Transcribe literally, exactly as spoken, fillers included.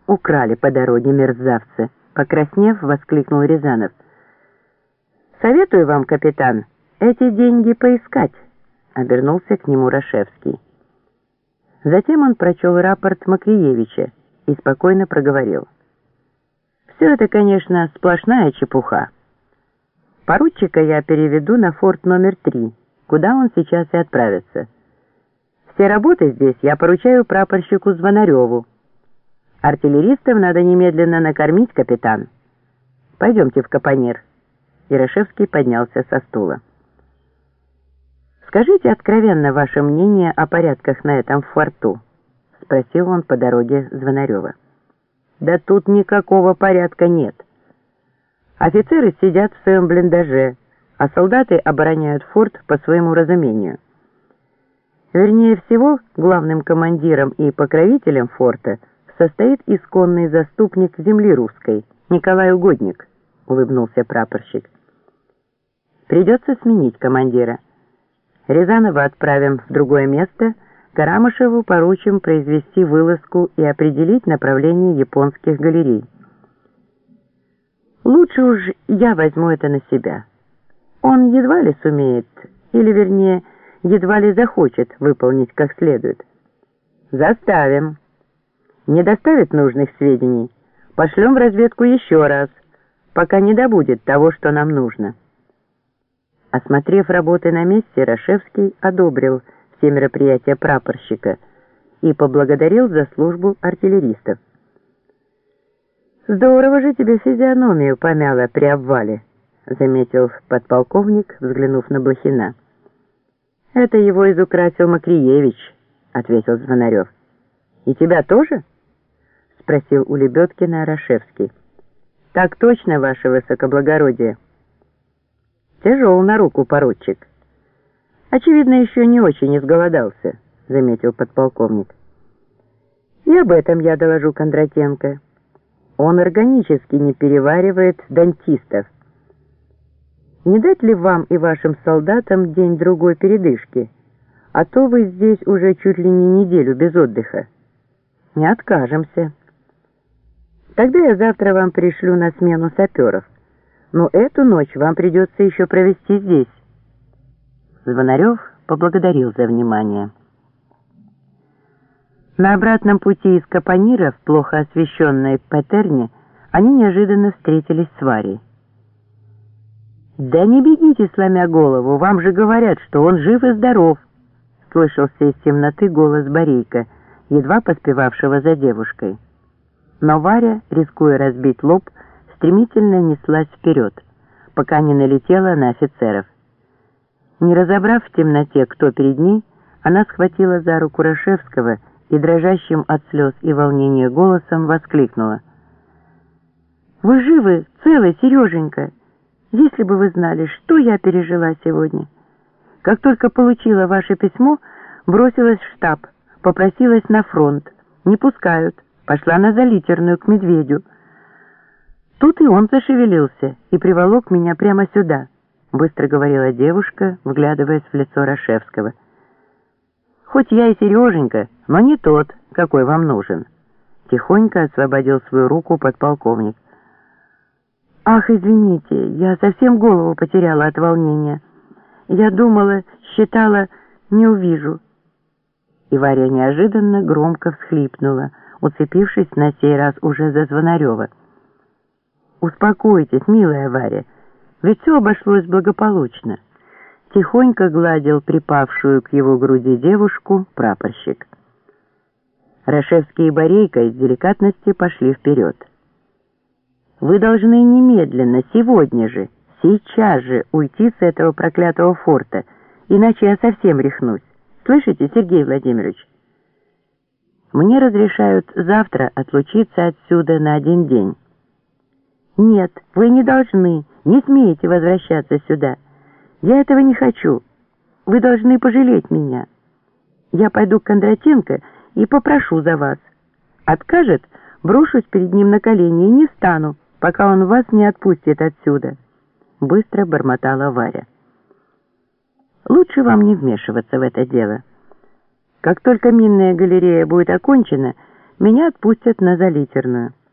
Украли по дороге, мерзавцы, покраснев, воскликнул Рязанов. Советую вам, капитан, эти деньги поискать, обернулся к нему Рашевский. Затем он прочел рапорт Макриевича и спокойно проговорил. Все это, конечно, сплошная чепуха. Поручика я переведу на форт номер три, куда он сейчас и отправится. Все работы здесь я поручаю прапорщику Звонареву. Артиллеристов надо немедленно накормить, капитан. Пойдемте в капонир. Ярошевский поднялся со стула. «Скажите откровенно ваше мнение о порядках на этом форту», — спросил он по дороге Звонарева. «Да тут никакого порядка нет. Офицеры сидят в своем блиндаже, а солдаты обороняют форт по своему разумению. Вернее всего, главным командиром и покровителем форта состоит исконный заступник земли русской, Николай Угодник», — улыбнулся прапорщик. «Придется сменить командира. Рязанова отправим в другое место, Карамышеву поручим произвести вылазку и определить направление японских галерей. Лучше уж я возьму это на себя. Он едва ли сумеет, или вернее, едва ли захочет выполнить как следует. Заставим. Не доставит нужных сведений, пошлем в разведку еще раз, пока не добудет того, что нам нужно». Осмотрев работы на месте, Рашевский одобрил все мероприятия прапорщика и поблагодарил за службу артиллеристов. «Здорово же тебе физиономию помяло при обвале», — заметил подполковник, взглянув на Блохина. «Это его изукрасил Макриевич», — ответил Звонарев. «И тебя тоже?» — спросил у Лебедкина Рашевский. «Так точно, ваше высокоблагородие». «Тяжел на руку, поручик». «Очевидно, еще не очень изголодался», — заметил подполковник. «И об этом я доложу Кондратенко. Он органически не переваривает дантистов. Не дать ли вам и вашим солдатам день-другой передышки? А то вы здесь уже чуть ли не неделю без отдыха». «Не откажемся». «Тогда я завтра вам пришлю на смену саперов. Но эту ночь вам придется еще провести здесь». Звонарев поблагодарил за внимание. На обратном пути из Капонира в плохо освещенной Петерне они неожиданно встретились с Варей. «Да не бегите, сломя голову, вам же говорят, что он жив и здоров», — слышался из темноты голос Борейка, едва поспевавшего за девушкой. Но Варя, рискуя разбить лоб, стремительно неслась вперед, пока не налетела на офицеров. Не разобрав в темноте, кто перед ней, она схватила за руку Рашевского и дрожащим от слез и волнения голосом воскликнула. «Вы живы, целы, Сереженька? Если бы вы знали, что я пережила сегодня. Как только получила ваше письмо, бросилась в штаб, попросилась на фронт. Не пускают, пошла на Залитерную к Медведю. Тут и он зашевелился и приволок меня прямо сюда», — быстро говорила девушка, вглядываясь в лицо Рашевского. «Хоть я и Сереженька, но не тот, какой вам нужен», — тихонько освободил свою руку подполковник. «Ах, извините, я совсем голову потеряла от волнения. Я думала, считала, не увижу». И Варя неожиданно громко всхлипнула, уцепившись на сей раз уже за Звонарева. «Успокойтесь, милая Варя, ведь все обошлось благополучно», — тихонько гладил припавшую к его груди девушку прапорщик. Рашевский и Борейка из деликатности пошли вперед. «Вы должны немедленно, сегодня же, сейчас же уйти с этого проклятого форта, иначе я совсем рехнусь. Слышите, Сергей Владимирович? Мне разрешают завтра отлучиться отсюда на один день». «Нет, вы не должны, не смеете возвращаться сюда. Я этого не хочу. Вы должны пожалеть меня. Я пойду к Кондратенко и попрошу за вас. Откажет, брошусь перед ним на колени и не стану, пока он вас не отпустит отсюда», — быстро бормотала Варя. «Лучше вам не вмешиваться в это дело. Как только минная галерея будет окончена, меня отпустят на Залитерную.